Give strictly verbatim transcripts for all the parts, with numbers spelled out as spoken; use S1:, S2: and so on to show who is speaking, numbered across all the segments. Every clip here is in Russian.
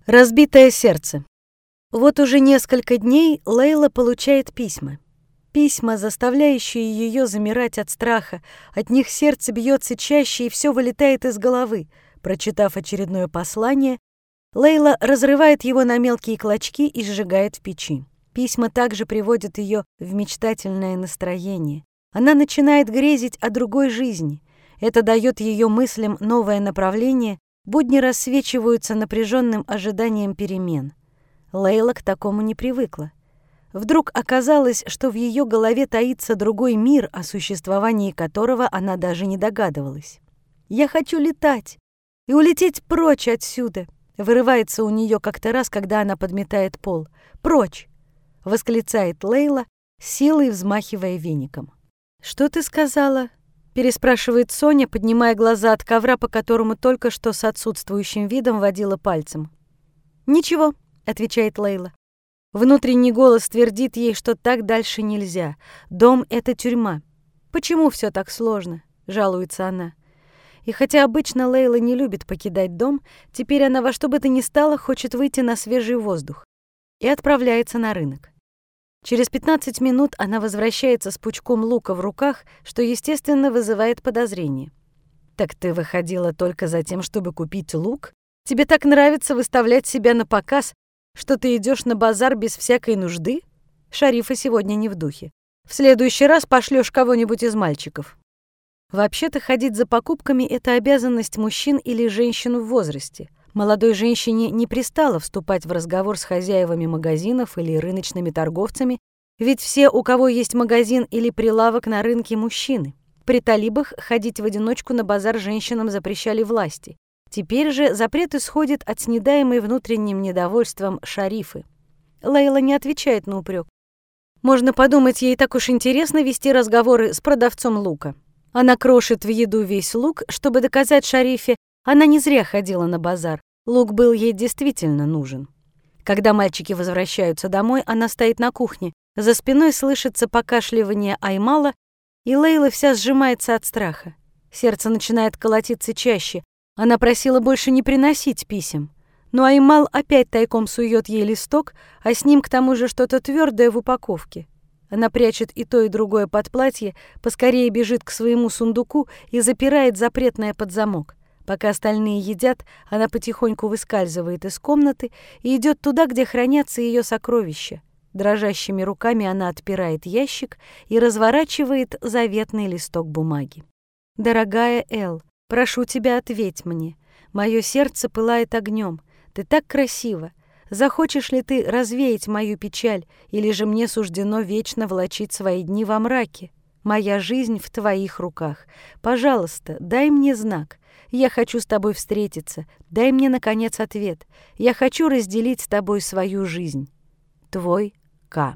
S1: Разбитое сердце. Вот уже несколько дней Лейла получает письма. Письма, заставляющие ее замирать от страха. От них сердце бьется чаще, и все вылетает из головы. Прочитав очередное послание, Лейла разрывает его на мелкие клочки и сжигает в печи. Письма также приводят ее в мечтательное настроение. Она начинает грезить о другой жизни. Это дает ее мыслям новое направление. Будни рассвечиваются напряженным ожиданием перемен. Лейла к такому не привыкла. Вдруг оказалось, что в ее голове таится другой мир, о существовании которого она даже не догадывалась. «Я хочу летать и улететь прочь отсюда», вырывается у нее как-то раз, когда она подметает пол. «Прочь!» — восклицает Лейла, силой взмахивая веником. «Что ты сказала?» — переспрашивает Соня, поднимая глаза от ковра, по которому только что с отсутствующим видом водила пальцем. «Ничего», — отвечает Лейла. Внутренний голос твердит ей, что так дальше нельзя. Дом — это тюрьма. «Почему все так сложно?» — жалуется она. И хотя обычно Лейла не любит покидать дом, теперь она во что бы то ни стало хочет выйти на свежий воздух и отправляется на рынок. Через пятнадцать минут она возвращается с пучком лука в руках, что, естественно, вызывает подозрение. «Так ты выходила только за тем, чтобы купить лук? Тебе так нравится выставлять себя на показ, что ты идешь на базар без всякой нужды? Шарифа сегодня не в духе. В следующий раз пошлёшь кого-нибудь из мальчиков». Вообще-то ходить за покупками — это обязанность мужчин или женщин в возрасте. Молодой женщине не пристало вступать в разговор с хозяевами магазинов или рыночными торговцами, ведь все, у кого есть магазин или прилавок на рынке, мужчины. При талибах ходить в одиночку на базар женщинам запрещали власти. Теперь же запрет исходит от снедаемой внутренним недовольством Шарифы. Лейла не отвечает на упрек. Можно подумать, ей так уж интересно вести разговоры с продавцом лука. Она крошит в еду весь лук, чтобы доказать Шарифе, она не зря ходила на базар. Лук был ей действительно нужен. Когда мальчики возвращаются домой, она стоит на кухне. За спиной слышится покашливание Аймала, и Лейла вся сжимается от страха. Сердце начинает колотиться чаще. Она просила больше не приносить писем. Но Аймал опять тайком сует ей листок, а с ним к тому же что-то твердое в упаковке. Она прячет и то, и другое под платье, поскорее бежит к своему сундуку и запирает запретное под замок. Пока остальные едят, она потихоньку выскальзывает из комнаты и идет туда, где хранятся ее сокровища. Дрожащими руками она отпирает ящик и разворачивает заветный листок бумаги. «Дорогая Эл, прошу тебя, ответь мне. Мое сердце пылает огнем. Ты так красива. Захочешь ли ты развеять мою печаль, или же мне суждено вечно влачить свои дни во мраке? Моя жизнь в твоих руках. Пожалуйста, дай мне знак. Я хочу с тобой встретиться. Дай мне, наконец, ответ. Я хочу разделить с тобой свою жизнь. Твой К».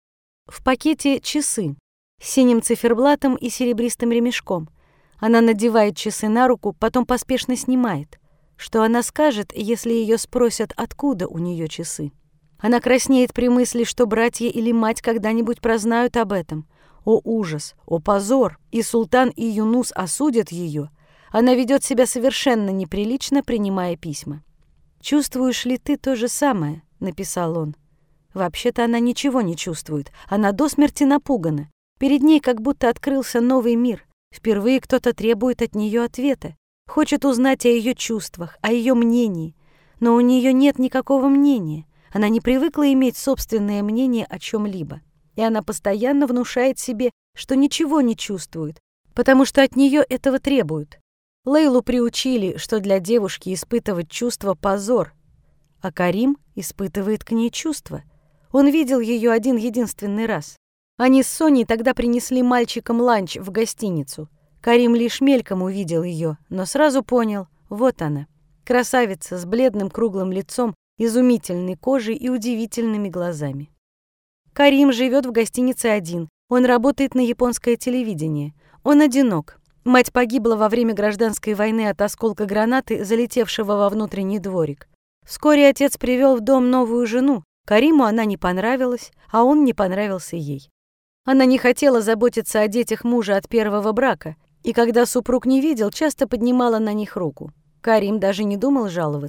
S1: В пакете часы с синим циферблатом и серебристым ремешком. Она надевает часы на руку, потом поспешно снимает. Что она скажет, если ее спросят, откуда у нее часы? Она краснеет при мысли, что братья или мать когда-нибудь прознают об этом. О ужас, о позор! И султан, и Юнус осудят ее. Она ведет себя совершенно неприлично, принимая письма. «Чувствуешь ли ты то же самое?» — написал он. Вообще-то она ничего не чувствует. Она до смерти напугана. Перед ней как будто открылся новый мир. Впервые кто-то требует от нее ответа. Хочет узнать о ее чувствах, о ее мнении. Но у нее нет никакого мнения. Она не привыкла иметь собственное мнение о чем-либо. И она постоянно внушает себе, что ничего не чувствует, потому что от нее этого требуют. Лейлу приучили, что для девушки испытывать чувство — позор, а Карим испытывает к ней чувства. Он видел ее один единственный раз. Они с Соней тогда принесли мальчикам ланч в гостиницу. Карим лишь мельком увидел ее, но сразу понял — вот она. Красавица с бледным круглым лицом, изумительной кожей и удивительными глазами. Карим живет в гостинице один. Он работает на японское телевидение. Он одинок. Мать погибла во время гражданской войны от осколка гранаты, залетевшего во внутренний дворик. Вскоре отец привел в дом новую жену. Кариму она не понравилась, а он не понравился ей. Она не хотела заботиться о детях мужа от первого брака, и когда супруг не видел, часто поднимала на них руку. Карим даже не думал жаловаться.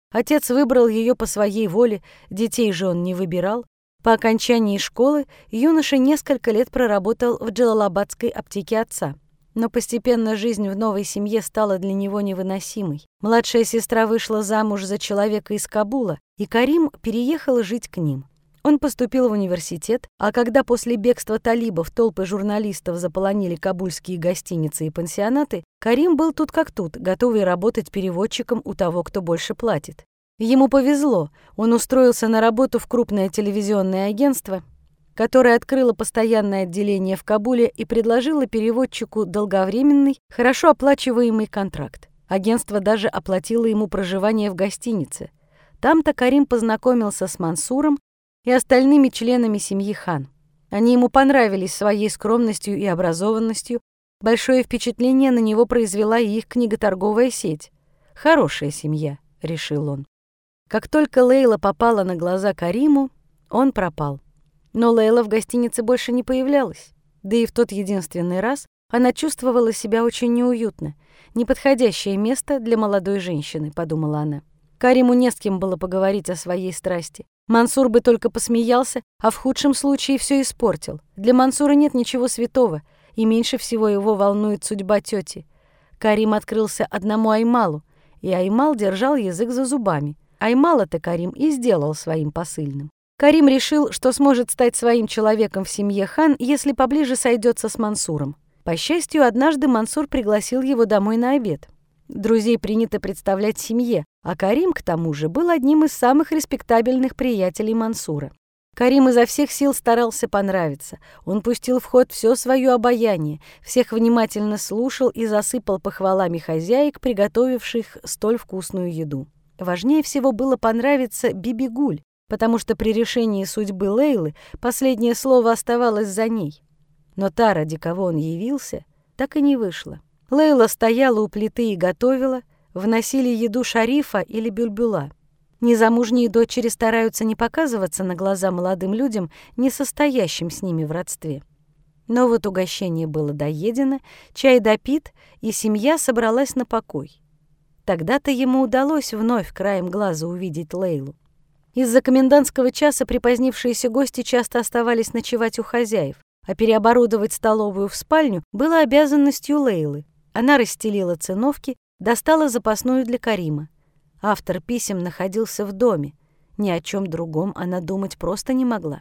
S1: Отец выбрал ее по своей воле, детей же он не выбирал. По окончании школы юноша несколько лет проработал в джалалабадской аптеке отца. Но постепенно жизнь в новой семье стала для него невыносимой. Младшая сестра вышла замуж за человека из Кабула, и Карим переехал жить к ним. Он поступил в университет, а когда после бегства талибов толпы журналистов заполонили кабульские гостиницы и пансионаты, Карим был тут как тут, готовый работать переводчиком у того, кто больше платит. Ему повезло, он устроился на работу в крупное телевизионное агентство, которое открыло постоянное отделение в Кабуле и предложило переводчику долговременный, хорошо оплачиваемый контракт. Агентство даже оплатило ему проживание в гостинице. Там-то Карим познакомился с Мансуром и остальными членами семьи хан. Они ему понравились своей скромностью и образованностью. Большое впечатление на него произвела и их книготорговая сеть. «Хорошая семья», — решил он. Как только Лейла попала на глаза Кариму, он пропал. Но Лейла в гостинице больше не появлялась. Да и в тот единственный раз она чувствовала себя очень неуютно. «Неподходящее место для молодой женщины», — подумала она. Кариму не с кем было поговорить о своей страсти. Мансур бы только посмеялся, а в худшем случае все испортил. Для Мансура нет ничего святого, и меньше всего его волнует судьба тети. Карим открылся одному Аймалу, и Аймал держал язык за зубами. Аймала-то Карим и сделал своим посыльным. Карим решил, что сможет стать своим человеком в семье хан, если поближе сойдется с Мансуром. По счастью, однажды Мансур пригласил его домой на обед. Друзей принято представлять семье, а Карим, к тому же, был одним из самых респектабельных приятелей Мансура. Карим изо всех сил старался понравиться. Он пустил в ход все свое обаяние, всех внимательно слушал и засыпал похвалами хозяек, приготовивших столь вкусную еду. Важнее всего было понравиться Биби-Гуль, потому что при решении судьбы Лейлы последнее слово оставалось за ней. Но та, ради кого он явился, так и не вышла. Лейла стояла у плиты и готовила, вносили еду Шарифа или Бюльбюла. Незамужние дочери стараются не показываться на глаза молодым людям, не состоящим с ними в родстве. Но вот угощение было доедено, чай допит, и семья собралась на покой. Тогда-то ему удалось вновь краем глаза увидеть Лейлу. Из-за комендантского часа припозднившиеся гости часто оставались ночевать у хозяев, а переоборудовать столовую в спальню было обязанностью Лейлы. Она расстелила циновки, достала запасную для Карима. Автор писем находился в доме. Ни о чем другом она думать просто не могла.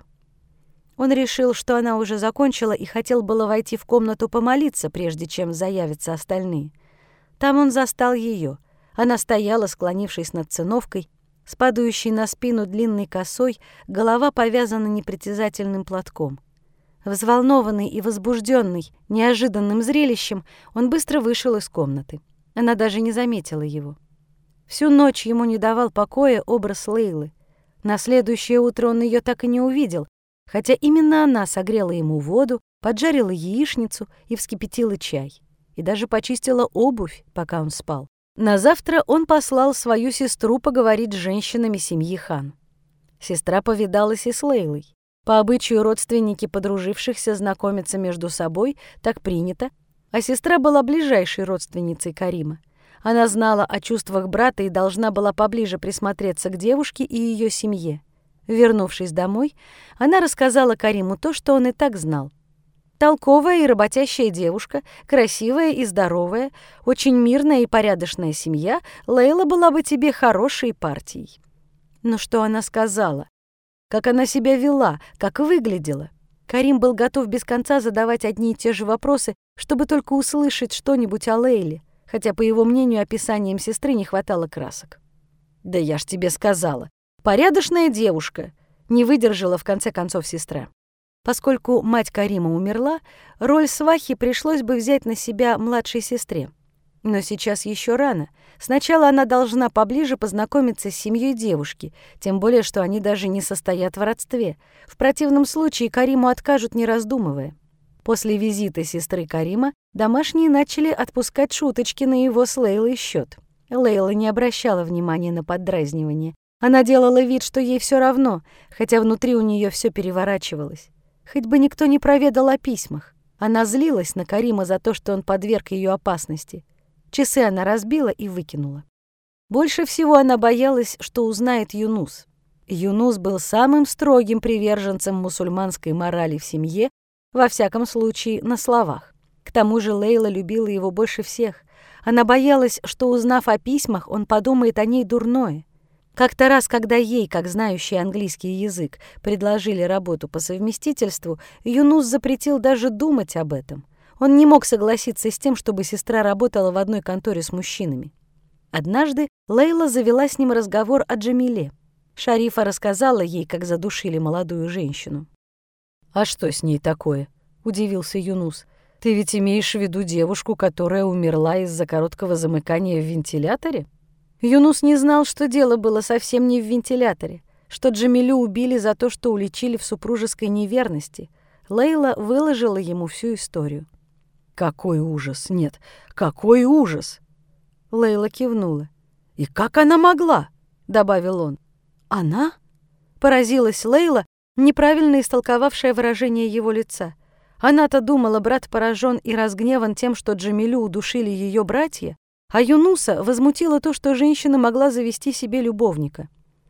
S1: Он решил, что она уже закончила, и хотел было войти в комнату помолиться, прежде чем заявятся остальные. Там он застал ее. Она стояла, склонившись над циновкой, с падающей на спину длинной косой, голова повязана непритязательным платком. Взволнованный и возбужденный неожиданным зрелищем, он быстро вышел из комнаты. Она даже не заметила его. Всю ночь ему не давал покоя образ Лейлы. На следующее утро он ее так и не увидел, хотя именно она согрела ему воду, поджарила яичницу и вскипятила чай, и даже почистила обувь, пока он спал. На завтра он послал свою сестру поговорить с женщинами семьи хан. Сестра повидалась и с Лейлой. По обычаю родственники подружившихся знакомятся между собой, так принято, а сестра была ближайшей родственницей Карима. Она знала о чувствах брата и должна была поближе присмотреться к девушке и ее семье. Вернувшись домой, она рассказала Кариму то, что он и так знал. Толковая и работящая девушка, красивая и здоровая, очень мирная и порядочная семья, Лейла была бы тебе хорошей партией. Но что она сказала? Как она себя вела, как выглядела? Карим был готов без конца задавать одни и те же вопросы, чтобы только услышать что-нибудь о Лейле, хотя, по его мнению, описанием сестры не хватало красок. «Да я ж тебе сказала, порядочная девушка», — не выдержала в конце концов сестра. Поскольку мать Карима умерла, роль свахи пришлось бы взять на себя младшей сестре. Но сейчас еще рано. Сначала она должна поближе познакомиться с семьей девушки, тем более, что они даже не состоят в родстве. В противном случае Кариму откажут, не раздумывая. После визита сестры Карима домашние начали отпускать шуточки на его с Лейлой счет. Лейла не обращала внимания на поддразнивание. Она делала вид, что ей все равно, хотя внутри у нее все переворачивалось. Хоть бы никто не проведал о письмах. Она злилась на Карима за то, что он подверг ее опасности. Часы она разбила и выкинула. Больше всего она боялась, что узнает Юнус. Юнус был самым строгим приверженцем мусульманской морали в семье, во всяком случае, на словах. К тому же Лейла любила его больше всех. Она боялась, что, узнав о письмах, он подумает о ней дурное. Как-то раз, когда ей, как знающий английский язык, предложили работу по совместительству, Юнус запретил даже думать об этом. Он не мог согласиться с тем, чтобы сестра работала в одной конторе с мужчинами. Однажды Лейла завела с ним разговор о Джамиле. Шарифа рассказала ей, как задушили молодую женщину. «А что с ней такое?» — удивился Юнус. «Ты ведь имеешь в виду девушку, которая умерла из-за короткого замыкания в вентиляторе?» Юнус не знал, что дело было совсем не в вентиляторе, что Джамилю убили за то, что уличили в супружеской неверности. Лейла выложила ему всю историю. «Какой ужас! Нет, какой ужас!» Лейла кивнула. «И как она могла?» — добавил он. «Она?» — поразилась Лейла, неправильно истолковавшая выражение его лица. Она-то думала, брат поражен и разгневан тем, что Джамилю удушили ее братья, а Юнуса возмутило то, что женщина могла завести себе любовника.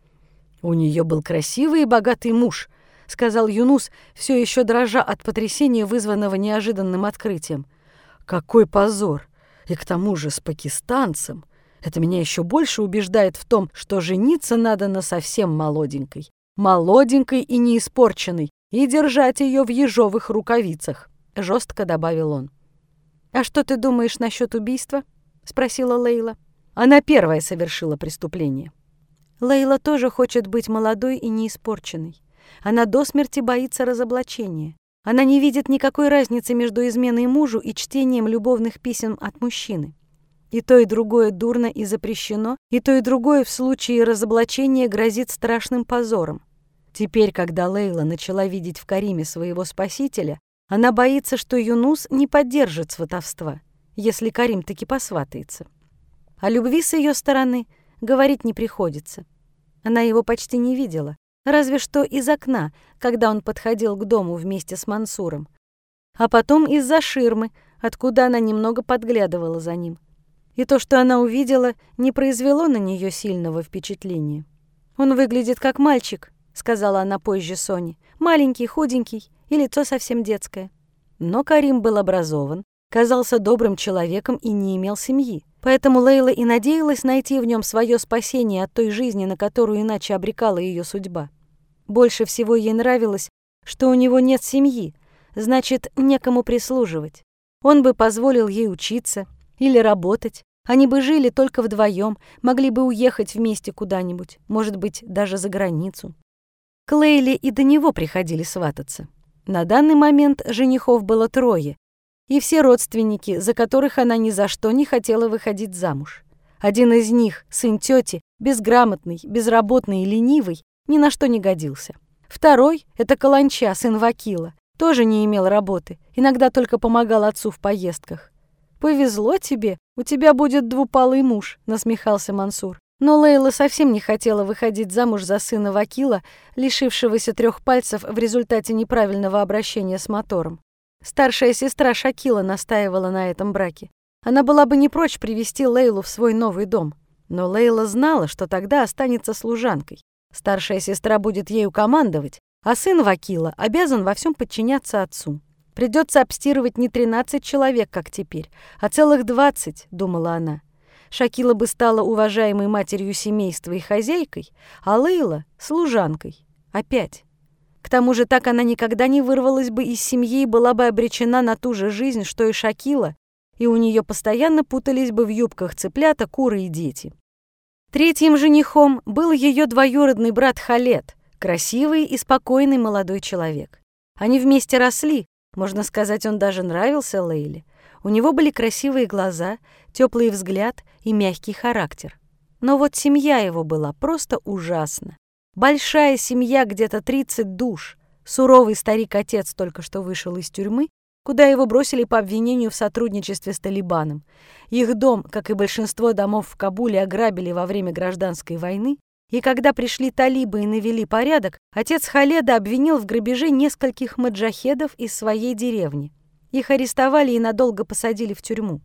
S1: «У нее был красивый и богатый муж», — сказал Юнус, все еще дрожа от потрясения, вызванного неожиданным открытием. «Какой позор! И к тому же с пакистанцем! Это меня еще больше убеждает в том, что жениться надо на совсем молоденькой. Молоденькой и неиспорченной, и держать ее в ежовых рукавицах», — жестко добавил он. «А что ты думаешь насчет убийства?» — спросила Лейла. Она первая совершила преступление. Лейла тоже хочет быть молодой и неиспорченной. Она до смерти боится разоблачения. Она не видит никакой разницы между изменой мужу и чтением любовных писем от мужчины. И то, и другое дурно и запрещено, и то, и другое в случае разоблачения грозит страшным позором. Теперь, когда Лейла начала видеть в Кариме своего спасителя, она боится, что Юнус не поддержит сватовства, если Карим таки посватается. О любви с ее стороны говорить не приходится. Она его почти не видела, разве что из окна, когда он подходил к дому вместе с Мансуром, а потом из-за ширмы, откуда она немного подглядывала за ним. И то, что она увидела, не произвело на нее сильного впечатления. «Он выглядит как мальчик», — сказала она позже Соне, «маленький, худенький и лицо совсем детское». Но Карим был образован, казался добрым человеком и не имел семьи. Поэтому Лейла и надеялась найти в нем свое спасение от той жизни, на которую иначе обрекала ее судьба. Больше всего ей нравилось, что у него нет семьи, значит, некому прислуживать. Он бы позволил ей учиться или работать. Они бы жили только вдвоем, могли бы уехать вместе куда-нибудь, может быть, даже за границу. К Лейле и до него приходили свататься. На данный момент женихов было трое, и все родственники, за которых она ни за что не хотела выходить замуж. Один из них, сын тети, безграмотный, безработный и ленивый, ни на что не годился. Второй — это Каланча, сын Вакила, тоже не имел работы, иногда только помогал отцу в поездках. «Повезло тебе, у тебя будет двупалый муж», — насмехался Мансур. Но Лейла совсем не хотела выходить замуж за сына Вакила, лишившегося трех пальцев в результате неправильного обращения с мотором. Старшая сестра Шакила настаивала на этом браке. Она была бы не прочь привести Лейлу в свой новый дом. Но Лейла знала, что тогда останется служанкой. Старшая сестра будет ею командовать, а сын Вакила обязан во всем подчиняться отцу. Придется обстирывать не тринадцать человек, как теперь, а целых двадцать, думала она. Шакила бы стала уважаемой матерью семейства и хозяйкой, а Лейла — служанкой. Опять. К тому же так она никогда не вырвалась бы из семьи и была бы обречена на ту же жизнь, что и Шакила, и у нее постоянно путались бы в юбках цыплята, куры и дети. Третьим женихом был ее двоюродный брат Халед, красивый и спокойный молодой человек. Они вместе росли, можно сказать, он даже нравился Лейле. У него были красивые глаза, теплый взгляд и мягкий характер. Но вот семья его была просто ужасна. Большая семья, где-то тридцать душ. Суровый старик-отец только что вышел из тюрьмы, куда его бросили по обвинению в сотрудничестве с Талибаном. Их дом, как и большинство домов в Кабуле, ограбили во время гражданской войны, и когда пришли талибы и навели порядок, отец Халеда обвинил в грабеже нескольких маджахедов из своей деревни. Их арестовали и надолго посадили в тюрьму.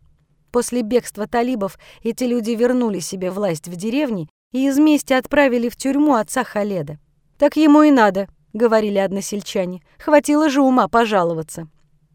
S1: После бегства талибов эти люди вернули себе власть в деревне и из мести отправили в тюрьму отца Халеда. «Так ему и надо», — говорили односельчане. «Хватило же ума пожаловаться».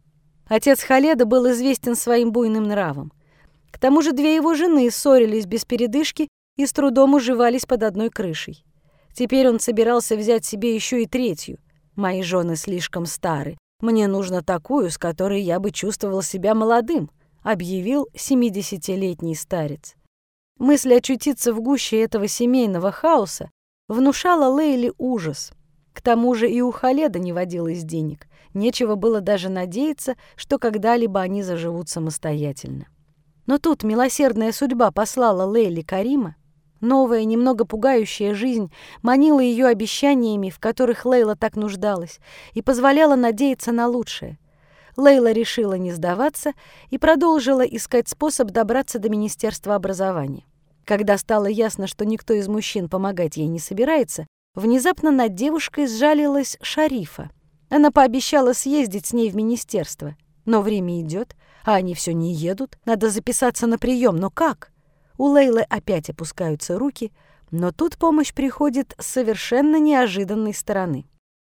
S1: Отец Халеда был известен своим буйным нравом. К тому же две его жены ссорились без передышки и с трудом уживались под одной крышей. Теперь он собирался взять себе еще и третью. «Мои жены слишком стары. Мне нужно такую, с которой я бы чувствовал себя молодым», — объявил семидесятилетний старец. Мысль очутиться в гуще этого семейного хаоса внушала Лейле ужас. К тому же и у Халеда не водилось денег. Нечего было даже надеяться, что когда-либо они заживут самостоятельно. Но тут милосердная судьба послала Лейле Карима. Новая, немного пугающая жизнь манила ее обещаниями, в которых Лейла так нуждалась, и позволяла надеяться на лучшее. Лейла решила не сдаваться и продолжила искать способ добраться до Министерства образования. Когда стало ясно, что никто из мужчин помогать ей не собирается, внезапно над девушкой сжалилась Шарифа. Она пообещала съездить с ней в министерство. Но время идет, а они все не едут. Надо записаться на прием, но как? У Лейлы опять опускаются руки, но тут помощь приходит с совершенно неожиданной стороны.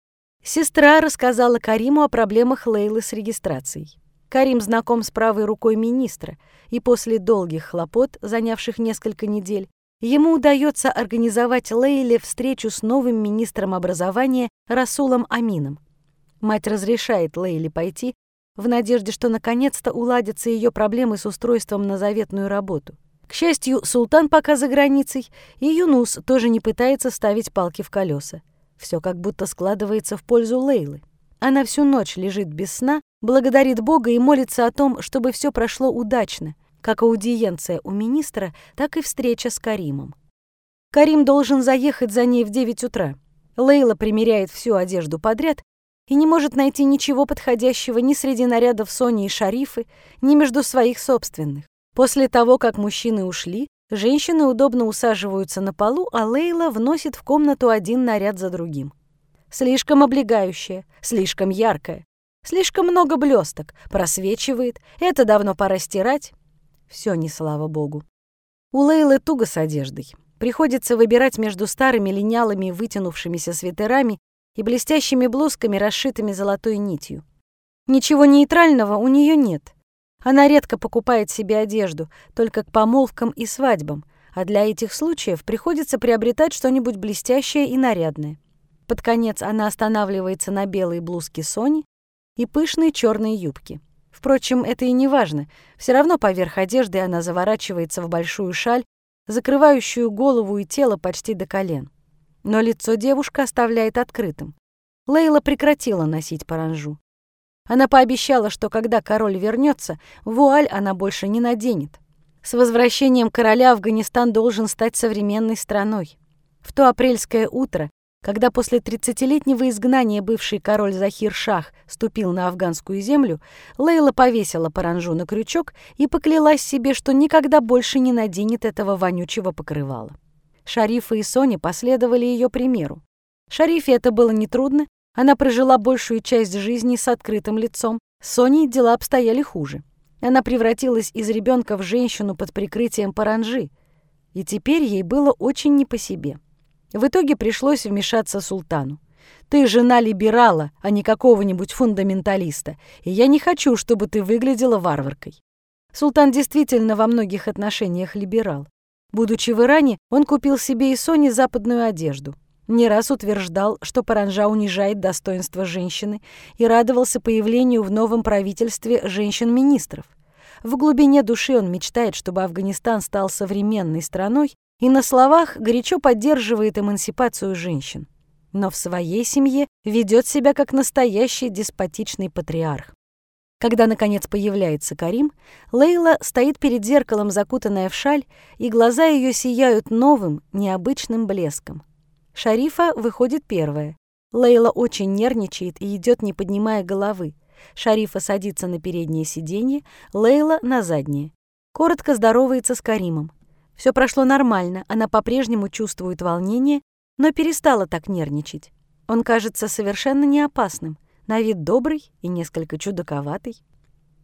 S1: Сестра рассказала Кариму о проблемах Лейлы с регистрацией. Карим знаком с правой рукой министра, и после долгих хлопот, занявших несколько недель, ему удается организовать Лейле встречу с новым министром образования Расулом Амином. Мать разрешает Лейле пойти, в надежде, что наконец-то уладятся ее проблемы с устройством на заветную работу. К счастью, султан пока за границей, и Юнус тоже не пытается ставить палки в колеса. Все как будто складывается в пользу Лейлы. Она всю ночь лежит без сна, благодарит Бога и молится о том, чтобы все прошло удачно, как аудиенция у министра, так и встреча с Каримом. Карим должен заехать за ней в девять утра. Лейла примеряет всю одежду подряд и не может найти ничего подходящего ни среди нарядов Сони и Шарифы, ни между своих собственных. После того, как мужчины ушли, женщины удобно усаживаются на полу, а Лейла вносит в комнату один наряд за другим. Слишком облегающая, слишком яркая, слишком много блесток, просвечивает, это давно пора стирать. Все не слава богу. У Лейлы туго с одеждой. Приходится выбирать между старыми линялыми вытянувшимися свитерами и блестящими блузками, расшитыми золотой нитью. Ничего нейтрального у нее нет. Она редко покупает себе одежду, только к помолвкам и свадьбам, а для этих случаев приходится приобретать что-нибудь блестящее и нарядное. Под конец она останавливается на белой блузке Сони и пышной черной юбке. Впрочем, это и не важно. Все равно поверх одежды она заворачивается в большую шаль, закрывающую голову и тело почти до колен. Но лицо девушка оставляет открытым. Лейла прекратила носить паранжу. Она пообещала, что когда король вернется, вуаль она больше не наденет. С возвращением короля Афганистан должен стать современной страной. В то апрельское утро, когда после тридцатилетнего изгнания бывший король Захир-Шах ступил на афганскую землю, Лейла повесила паранжу на крючок и поклялась себе, что никогда больше не наденет этого вонючего покрывала. Шарифа и Соня последовали ее примеру. Шарифе это было нетрудно, она прожила большую часть жизни с открытым лицом. С Соней дела обстояли хуже. Она превратилась из ребенка в женщину под прикрытием паранжи, и теперь ей было очень не по себе. В итоге пришлось вмешаться султану. «Ты жена либерала, а не какого-нибудь фундаменталиста, и я не хочу, чтобы ты выглядела варваркой». Султан действительно во многих отношениях либерал. Будучи в Иране, он купил себе и Соне западную одежду. Не раз утверждал, что паранжа унижает достоинство женщины, и радовался появлению в новом правительстве женщин-министров. В глубине души он мечтает, чтобы Афганистан стал современной страной, и на словах горячо поддерживает эмансипацию женщин. Но в своей семье ведет себя как настоящий деспотичный патриарх. Когда, наконец, появляется Карим, Лейла стоит перед зеркалом, закутанная в шаль, и глаза ее сияют новым, необычным блеском. Шарифа выходит первая. Лейла очень нервничает и идет, не поднимая головы. Шарифа садится на переднее сиденье, Лейла — на заднее. Коротко здоровается с Каримом. Все прошло нормально, она по-прежнему чувствует волнение, но перестала так нервничать. Он кажется совершенно не опасным, на вид добрый и несколько чудаковатый.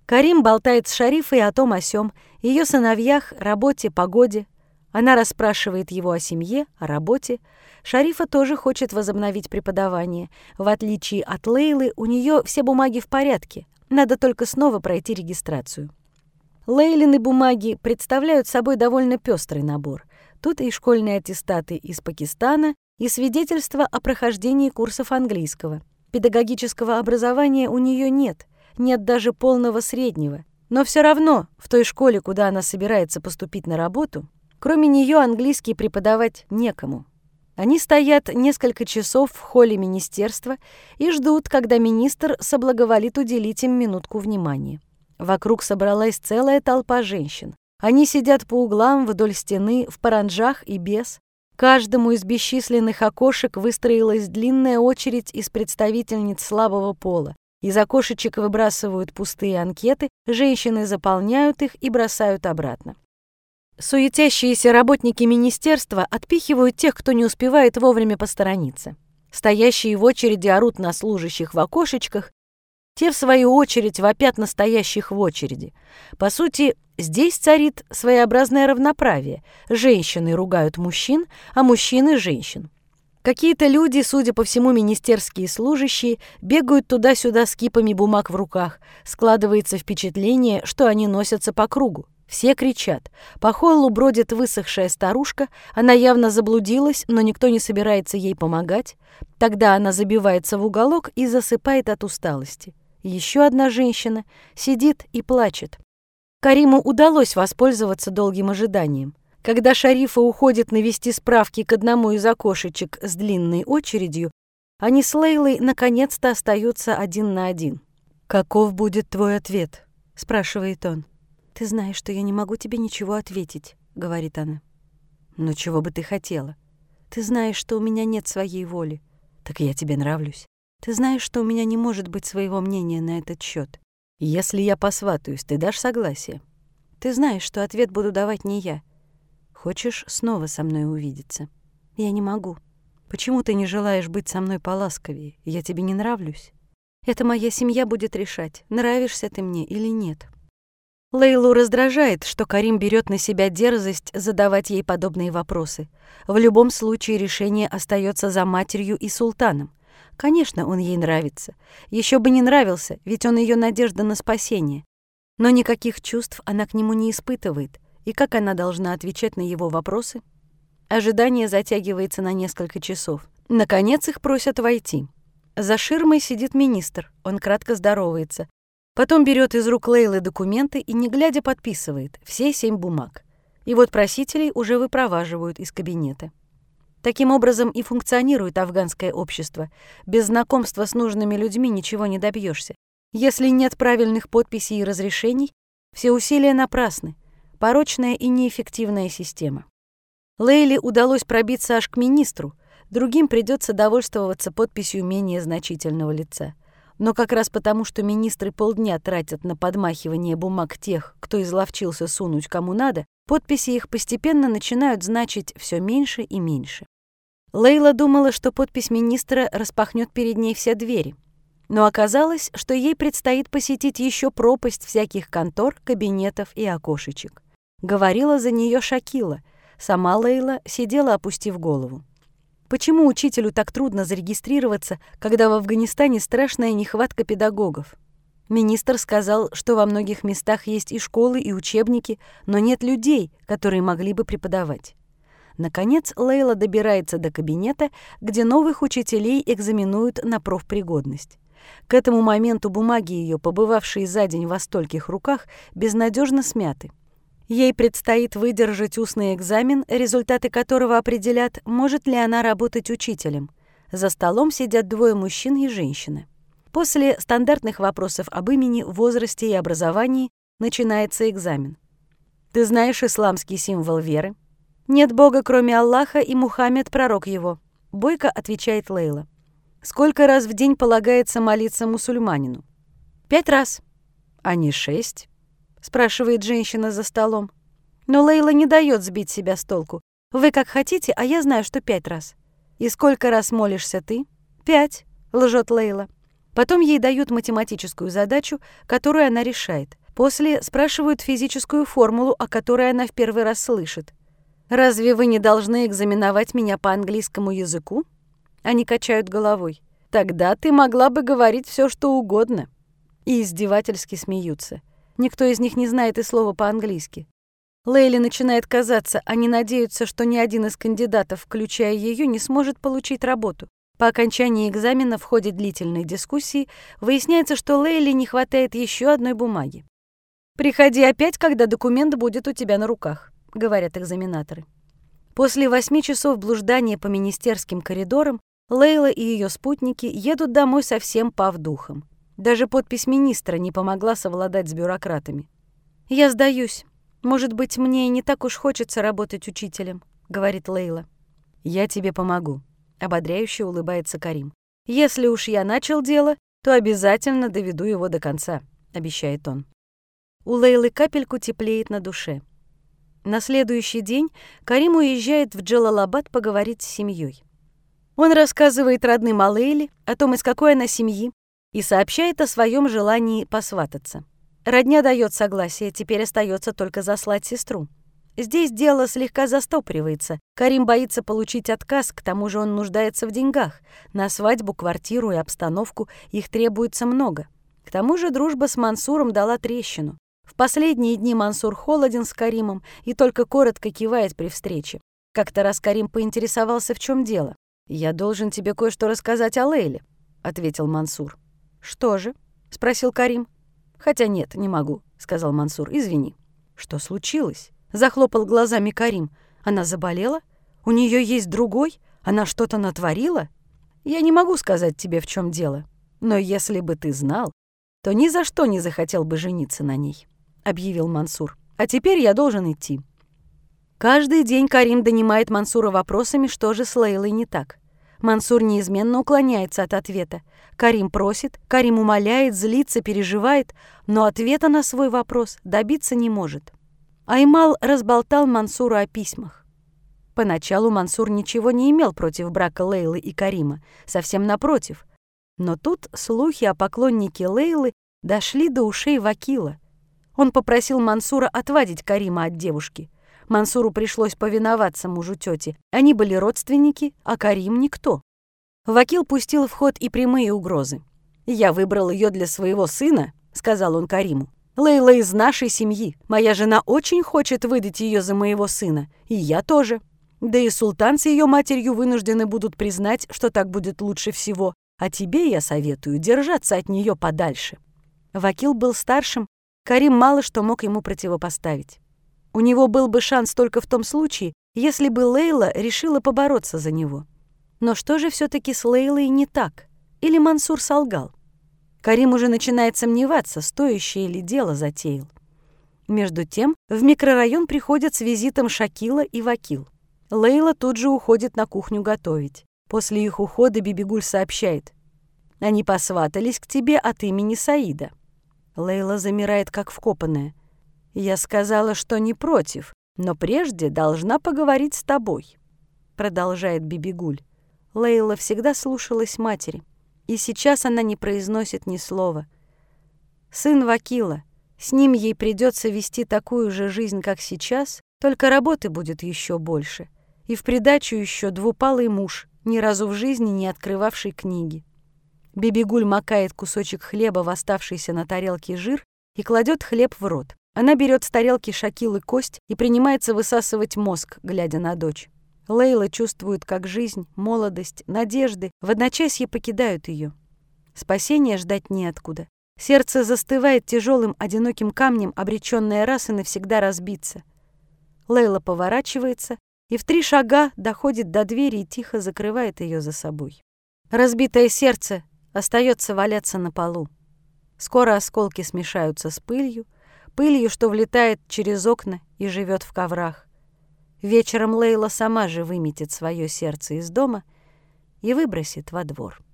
S1: Карим болтает с Шарифой о том о сём, ее сыновьях, работе, погоде. Она расспрашивает его о семье, о работе. Шарифа тоже хочет возобновить преподавание. В отличие от Лейлы, у нее все бумаги в порядке. Надо только снова пройти регистрацию. Лейлины бумаги представляют собой довольно пестрый набор. Тут и школьные аттестаты из Пакистана, и свидетельства о прохождении курсов английского. Педагогического образования у нее нет, нет даже полного среднего. Но все равно в той школе, куда она собирается поступить на работу, кроме нее английский преподавать некому. Они стоят несколько часов в холле министерства и ждут, когда министр соблаговолит уделить им минутку внимания. Вокруг собралась целая толпа женщин. Они сидят по углам вдоль стены, в паранджах и без. Каждому из бесчисленных окошек выстроилась длинная очередь из представительниц слабого пола. Из окошечек выбрасывают пустые анкеты, женщины заполняют их и бросают обратно. Суетящиеся работники министерства отпихивают тех, кто не успевает вовремя посторониться. Стоящие в очереди орут на служащих в окошечках, те, в свою очередь, вопят на стоящих в очереди. По сути, здесь царит своеобразное равноправие. Женщины ругают мужчин, а мужчины — женщин. Какие-то люди, судя по всему, министерские служащие, бегают туда-сюда с кипами бумаг в руках. Складывается впечатление, что они носятся по кругу. Все кричат. По холлу бродит высохшая старушка. Она явно заблудилась, но никто не собирается ей помогать. Тогда она забивается в уголок и засыпает от усталости. Еще одна женщина сидит и плачет. Кариму удалось воспользоваться долгим ожиданием. Когда Шарифа уходит навести справки к одному из окошечек с длинной очередью, они с Лейлой наконец-то остаются один на один. «Каков будет твой ответ?» — спрашивает он. «Ты знаешь, что я не могу тебе ничего ответить», — говорит она. «Но чего бы ты хотела? Ты знаешь, что у меня нет своей воли. Так я тебе нравлюсь. Ты знаешь, что у меня не может быть своего мнения на этот счет. Если я посватаюсь, ты дашь согласие? Ты знаешь, что ответ буду давать не я. Хочешь снова со мной увидеться? Я не могу. Почему ты не желаешь быть со мной поласковее? Я тебе не нравлюсь? Это моя семья будет решать, нравишься ты мне или нет». Лейлу раздражает, что Карим берет на себя дерзость задавать ей подобные вопросы. В любом случае решение остается за матерью и султаном. Конечно, он ей нравится. Еще бы не нравился, ведь он ее надежда на спасение. Но никаких чувств она к нему не испытывает. И как она должна отвечать на его вопросы? Ожидание затягивается на несколько часов. Наконец их просят войти. За ширмой сидит министр. Он кратко здоровается. Потом берет из рук Лейлы документы и, не глядя, подписывает все семь бумаг. И вот просителей уже выпроваживают из кабинета. Таким образом и функционирует афганское общество. Без знакомства с нужными людьми ничего не добьешься. Если нет правильных подписей и разрешений, все усилия напрасны. Порочная и неэффективная система. Лейле удалось пробиться аж к министру, другим придется довольствоваться подписью менее значительного лица. Но как раз потому, что министры полдня тратят на подмахивание бумаг тех, кто изловчился сунуть кому надо, подписи их постепенно начинают значить все меньше и меньше. Лейла думала, что подпись министра распахнет перед ней все двери. Но оказалось, что ей предстоит посетить еще пропасть всяких контор, кабинетов и окошечек. Говорила за нее Шакила. Сама Лейла сидела, опустив голову. Почему учителю так трудно зарегистрироваться, когда в Афганистане страшная нехватка педагогов? Министр сказал, что во многих местах есть и школы, и учебники, но нет людей, которые могли бы преподавать. Наконец Лейла добирается до кабинета, где новых учителей экзаменуют на профпригодность. К этому моменту бумаги ее, побывавшие за день во стольких руках, безнадежно смяты. Ей предстоит выдержать устный экзамен, результаты которого определят, может ли она работать учителем. За столом сидят двое мужчин и женщина. После стандартных вопросов об имени, возрасте и образовании начинается экзамен. «Ты знаешь исламский символ веры?» «Нет Бога, кроме Аллаха, и Мухаммед — пророк его», — бойко отвечает Лейла. «Сколько раз в день полагается молиться мусульманину?» «Пять раз». «А не шесть?» — спрашивает женщина за столом. Но Лейла не дает сбить себя с толку. «Вы как хотите, а я знаю, что пять раз». «И сколько раз молишься ты?» «Пять», — лжет Лейла. Потом ей дают математическую задачу, которую она решает. После спрашивают физическую формулу, о которой она в первый раз слышит. «Разве вы не должны экзаменовать меня по английскому языку?» Они качают головой. «Тогда ты могла бы говорить все, что угодно». И издевательски смеются. Никто из них не знает и слова по-английски. Лейле начинает казаться, они надеются, что ни один из кандидатов, включая ее, не сможет получить работу. По окончании экзамена в ходе длительной дискуссии выясняется, что Лейле не хватает еще одной бумаги. «Приходи опять, когда документ будет у тебя на руках», — говорят экзаменаторы. После восьми часов блуждания по министерским коридорам Лейла и ее спутники едут домой совсем пав духом. Даже подпись министра не помогла совладать с бюрократами. «Я сдаюсь. Может быть, мне и не так уж хочется работать учителем», — говорит Лейла. «Я тебе помогу», — ободряюще улыбается Карим. «Если уж я начал дело, то обязательно доведу его до конца», — обещает он. У Лейлы капельку теплеет на душе. На следующий день Карим уезжает в Джалалабад поговорить с семьей. Он рассказывает родным о Лейле, о том, из какой она семьи, и сообщает о своем желании посвататься. Родня дает согласие, теперь остается только заслать сестру. Здесь дело слегка застопоривается. Карим боится получить отказ, к тому же он нуждается в деньгах. На свадьбу, квартиру и обстановку их требуется много. К тому же дружба с Мансуром дала трещину. В последние дни Мансур холоден с Каримом и только коротко кивает при встрече. Как-то раз Карим поинтересовался, в чем дело. «Я должен тебе кое-что рассказать о Лейле», — ответил Мансур. «Что же?» — спросил Карим. «Хотя нет, не могу», — сказал Мансур. «Извини». «Что случилось?» — захлопал глазами Карим. «Она заболела? У нее есть другой? Она что-то натворила?» «Я не могу сказать тебе, в чем дело. Но если бы ты знал, то ни за что не захотел бы жениться на ней», — объявил Мансур. «А теперь я должен идти». Каждый день Карим донимает Мансура вопросами, что же с Лейлой не так. Мансур неизменно уклоняется от ответа. Карим просит, Карим умоляет, злится, переживает, но ответа на свой вопрос добиться не может. Аймал разболтал Мансуру о письмах. Поначалу Мансур ничего не имел против брака Лейлы и Карима, совсем напротив. Но тут слухи о поклоннике Лейлы дошли до ушей Вакила. Он попросил Мансура отвадить Карима от девушки. Мансуру пришлось повиноваться мужу тети. Они были родственники, а Карим — никто. Вакил пустил в ход и прямые угрозы. «Я выбрал ее для своего сына», — сказал он Кариму. «Лейла из нашей семьи. Моя жена очень хочет выдать ее за моего сына. И я тоже. Да и султан с ее матерью вынуждены будут признать, что так будет лучше всего. А тебе я советую держаться от нее подальше». Вакил был старшим. Карим мало что мог ему противопоставить. У него был бы шанс только в том случае, если бы Лейла решила побороться за него. Но что же все-таки с Лейлой не так? Или Мансур солгал? Карим уже начинает сомневаться, стоящее ли дело затеял. Между тем в микрорайон приходят с визитом Шакила и Вакил. Лейла тут же уходит на кухню готовить. После их ухода Бибигуль сообщает: «Они посватались к тебе от имени Саида». Лейла замирает, как вкопанная. «Я сказала, что не против, но прежде должна поговорить с тобой», — продолжает Бибигуль. Лейла всегда слушалась матери, и сейчас она не произносит ни слова. Сын Вакила, с ним ей придется вести такую же жизнь, как сейчас, только работы будет еще больше, и в придачу еще двупалый муж, ни разу в жизни не открывавший книги. Бибигуль макает кусочек хлеба в оставшийся на тарелке жир и кладет хлеб в рот. Она берет с тарелки Шакилы кость и принимается высасывать мозг, глядя на дочь. Лейла чувствует, как жизнь, молодость, надежды в одночасье покидают ее. Спасения ждать неоткуда. Сердце застывает тяжелым одиноким камнем, обреченное раз и навсегда разбиться. Лейла поворачивается и в три шага доходит до двери и тихо закрывает ее за собой. Разбитое сердце остается валяться на полу. Скоро осколки смешаются с пылью, пылью, что влетает через окна и живет в коврах. Вечером Лейла сама же выметит свое сердце из дома и выбросит во двор.